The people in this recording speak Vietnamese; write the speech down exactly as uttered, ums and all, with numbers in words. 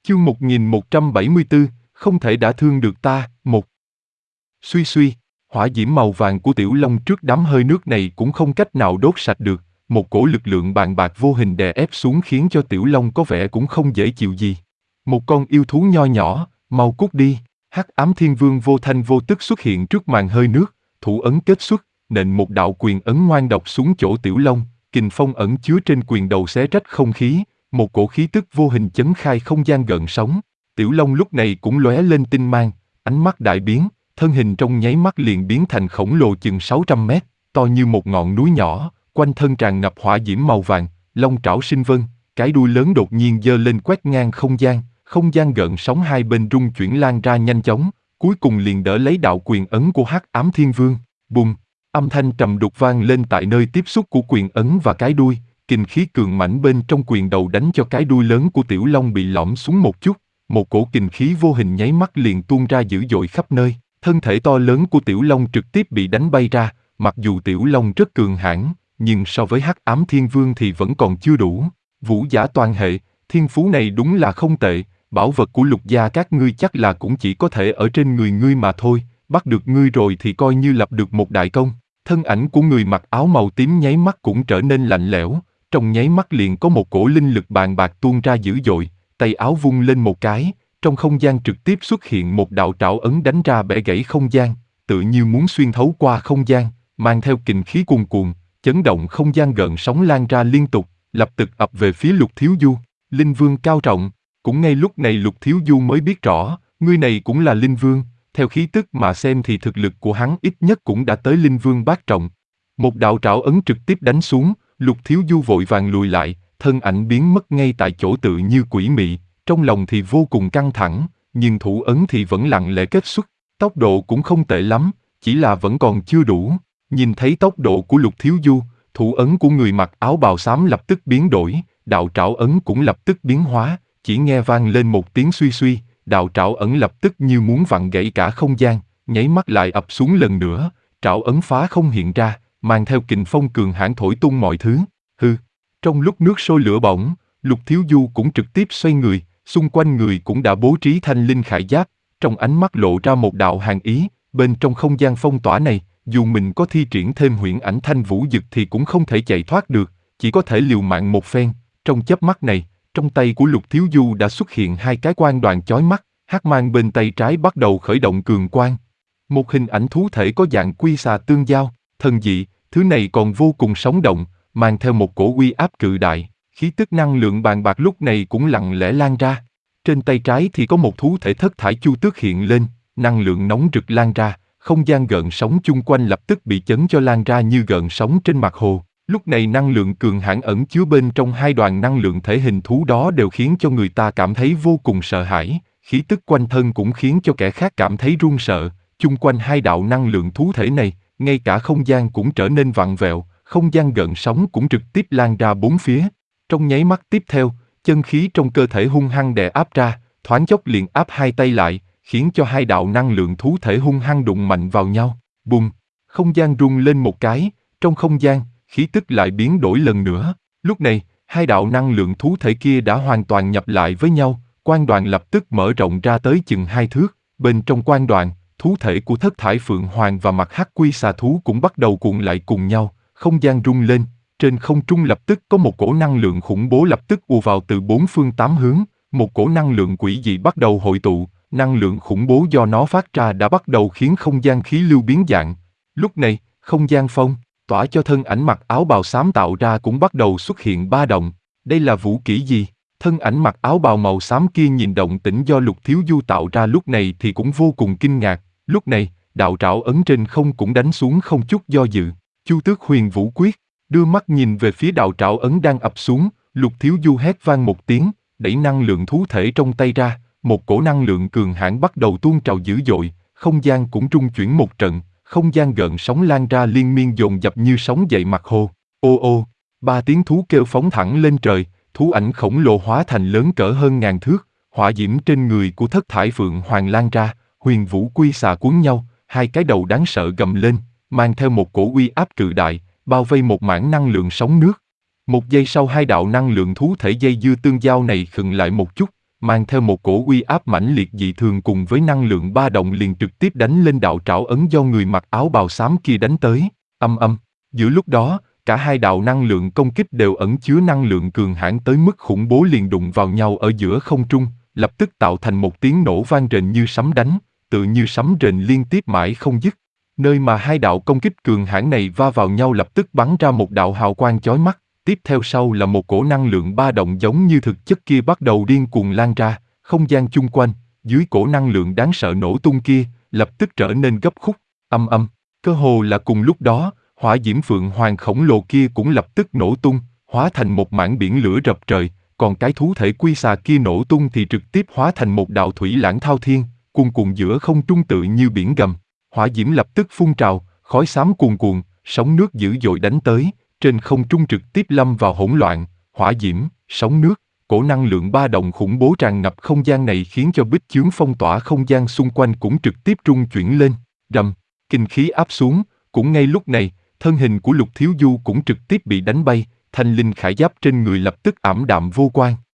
Chương một nghìn một trăm bảy mươi tư, không thể đả thương được ta, một. Suy suy, hỏa diễm màu vàng của Tiểu Long trước đám hơi nước này cũng không cách nào đốt sạch được, một cổ lực lượng bàn bạc vô hình đè ép xuống khiến cho Tiểu Long có vẻ cũng không dễ chịu gì. Một con yêu thú nho nhỏ, mau cút đi. Hắc Ám Thiên Vương vô thanh vô tức xuất hiện trước màn hơi nước, thủ ấn kết xuất, nện một đạo quyền ấn ngoan độc xuống chỗ Tiểu Long, kình phong ẩn chứa trên quyền đầu xé rách không khí, một cổ khí tức vô hình chấn khai không gian gợn sóng. Tiểu Long lúc này cũng lóe lên tinh mang, ánh mắt đại biến, thân hình trong nháy mắt liền biến thành khổng lồ chừng sáu trăm mét, to như một ngọn núi nhỏ, quanh thân tràn ngập hỏa diễm màu vàng, long trảo sinh vân, cái đuôi lớn đột nhiên giơ lên quét ngang không gian, không gian gợn sóng hai bên rung chuyển lan ra nhanh chóng, cuối cùng liền đỡ lấy đạo quyền ấn của Hắc Ám Thiên Vương. Bùng, âm thanh trầm đục vang lên tại nơi tiếp xúc của quyền ấn và cái đuôi, kình khí cường mãnh bên trong quyền đầu đánh cho cái đuôi lớn của Tiểu Long bị lõm xuống một chút, một cổ kình khí vô hình nháy mắt liền tuôn ra dữ dội khắp nơi, thân thể to lớn của Tiểu Long trực tiếp bị đánh bay ra, mặc dù Tiểu Long rất cường hãn, nhưng so với Hắc Ám Thiên Vương thì vẫn còn chưa đủ. Vũ giả toàn hệ, thiên phú này đúng là không tệ, bảo vật của Lục gia các ngươi chắc là cũng chỉ có thể ở trên người ngươi mà thôi, bắt được ngươi rồi thì coi như lập được một đại công. Thân ảnh của người mặc áo màu tím nháy mắt cũng trở nên lạnh lẽo, trong nháy mắt liền có một cổ linh lực bàn bạc tuôn ra dữ dội, tay áo vung lên một cái, trong không gian trực tiếp xuất hiện một đạo trảo ấn đánh ra bẻ gãy không gian, tự như muốn xuyên thấu qua không gian, mang theo kình khí cuồn cuộn, chấn động không gian gợn sóng lan ra liên tục, lập tức ập về phía Lục Thiếu Du. Linh Vương cao trọng, cũng ngay lúc này Lục Thiếu Du mới biết rõ, người này cũng là Linh Vương, theo khí tức mà xem thì thực lực của hắn ít nhất cũng đã tới Linh Vương bát trọng. Một đạo trảo ấn trực tiếp đánh xuống, Lục Thiếu Du vội vàng lùi lại, thân ảnh biến mất ngay tại chỗ tự như quỷ mị, trong lòng thì vô cùng căng thẳng, nhưng thủ ấn thì vẫn lặng lẽ kết xuất, tốc độ cũng không tệ lắm, chỉ là vẫn còn chưa đủ. Nhìn thấy tốc độ của Lục Thiếu Du, thủ ấn của người mặc áo bào xám lập tức biến đổi, đạo trảo ấn cũng lập tức biến hóa, chỉ nghe vang lên một tiếng suy suy, đạo trảo ấn lập tức như muốn vặn gãy cả không gian, nháy mắt lại ập xuống lần nữa, trảo ấn phá không hiện ra, mang theo kình phong cường hãn thổi tung mọi thứ. Hư, trong lúc nước sôi lửa bỏng, Lục Thiếu Du cũng trực tiếp xoay người, xung quanh người cũng đã bố trí thanh linh khải giáp, trong ánh mắt lộ ra một đạo hàn ý, bên trong không gian phong tỏa này, dù mình có thi triển thêm huyễn ảnh thanh vũ dực thì cũng không thể chạy thoát được, chỉ có thể liều mạng một phen. Trong chớp mắt này, trong tay của Lục Thiếu Du đã xuất hiện hai cái quang đoàn chói mắt, hắc mang bên tay trái bắt đầu khởi động cường quang. Một hình ảnh thú thể có dạng quy xà tương giao, thần dị, thứ này còn vô cùng sống động, mang theo một cổ uy áp cự đại, khí tức năng lượng bàn bạc lúc này cũng lặng lẽ lan ra. Trên tay trái thì có một thú thể thất thải chu tước hiện lên, năng lượng nóng rực lan ra, không gian gợn sóng chung quanh lập tức bị chấn cho lan ra như gợn sóng trên mặt hồ. Lúc này năng lượng cường hãn ẩn chứa bên trong hai đoàn năng lượng thể hình thú đó đều khiến cho người ta cảm thấy vô cùng sợ hãi, khí tức quanh thân cũng khiến cho kẻ khác cảm thấy run sợ. Chung quanh hai đạo năng lượng thú thể này, ngay cả không gian cũng trở nên vặn vẹo, không gian gợn sóng cũng trực tiếp lan ra bốn phía. Trong nháy mắt tiếp theo, chân khí trong cơ thể hung hăng đè áp ra, thoáng chốc liền áp hai tay lại, khiến cho hai đạo năng lượng thú thể hung hăng đụng mạnh vào nhau. Bùng, không gian rung lên một cái, trong không gian, khí tức lại biến đổi lần nữa. Lúc này, hai đạo năng lượng thú thể kia đã hoàn toàn nhập lại với nhau, quang đoàn lập tức mở rộng ra tới chừng hai thước. Bên trong quang đoàn, thú thể của thất thải phượng hoàng và mặt hắc quy xà thú cũng bắt đầu cuộn lại cùng nhau, không gian rung lên. Trên không trung lập tức có một cổ năng lượng khủng bố lập tức ùa vào từ bốn phương tám hướng, một cổ năng lượng quỷ dị bắt đầu hội tụ, năng lượng khủng bố do nó phát ra đã bắt đầu khiến không gian khí lưu biến dạng. Lúc này, không gian phong tỏa cho thân ảnh mặc áo bào xám tạo ra cũng bắt đầu xuất hiện ba động. Đây là vũ kỹ gì? Thân ảnh mặc áo bào màu xám kia nhìn động tĩnh do Lục Thiếu Du tạo ra lúc này thì cũng vô cùng kinh ngạc. Lúc này, đạo trảo ấn trên không cũng đánh xuống không chút do dự. Chu Tước Huyền Vũ Quyết, đưa mắt nhìn về phía đạo trảo ấn đang ập xuống, Lục Thiếu Du hét vang một tiếng, đẩy năng lượng thú thể trong tay ra, một cổ năng lượng cường hãn bắt đầu tuôn trào dữ dội, không gian cũng rung chuyển một trận. Không gian gợn sóng lan ra liên miên dồn dập như sóng dậy mặt hồ. Ô ô, ba tiếng thú kêu phóng thẳng lên trời, thú ảnh khổng lồ hóa thành lớn cỡ hơn ngàn thước, hỏa diễm trên người của thất thải phượng hoàng lan ra, huyền vũ quy xà cuốn nhau, hai cái đầu đáng sợ gầm lên, mang theo một cổ uy áp cự đại, bao vây một mảng năng lượng sóng nước. Một giây sau hai đạo năng lượng thú thể dây dưa tương giao này khựng lại một chút, mang theo một cổ uy áp mãnh liệt dị thường cùng với năng lượng ba động liền trực tiếp đánh lên đạo trảo ấn do người mặc áo bào xám kia đánh tới. Âm âm, giữa lúc đó, cả hai đạo năng lượng công kích đều ẩn chứa năng lượng cường hãn tới mức khủng bố liền đụng vào nhau ở giữa không trung, lập tức tạo thành một tiếng nổ vang rền như sấm đánh, tự như sấm rền liên tiếp mãi không dứt. Nơi mà hai đạo công kích cường hãn này va vào nhau lập tức bắn ra một đạo hào quang chói mắt, tiếp theo sau là một cổ năng lượng ba động giống như thực chất kia bắt đầu điên cuồng lan ra, không gian chung quanh, dưới cổ năng lượng đáng sợ nổ tung kia, lập tức trở nên gấp khúc, âm âm, cơ hồ là cùng lúc đó, hỏa diễm phượng hoàng khổng lồ kia cũng lập tức nổ tung, hóa thành một mảng biển lửa rập trời, còn cái thú thể quy xà kia nổ tung thì trực tiếp hóa thành một đạo thủy lãng thao thiên, cuồn cuộn giữa không trung tự như biển gầm. Hỏa diễm lập tức phun trào, khói xám cuồn cuộn, sóng nước dữ dội đánh tới, trên không trung trực tiếp lâm vào hỗn loạn, hỏa diễm, sóng nước, cổ năng lượng ba động khủng bố tràn ngập không gian này khiến cho bích chướng phong tỏa không gian xung quanh cũng trực tiếp rung chuyển lên, rầm, kinh khí áp xuống, cũng ngay lúc này, thân hình của Lục Thiếu Du cũng trực tiếp bị đánh bay, thanh linh khải giáp trên người lập tức ảm đạm vô quang.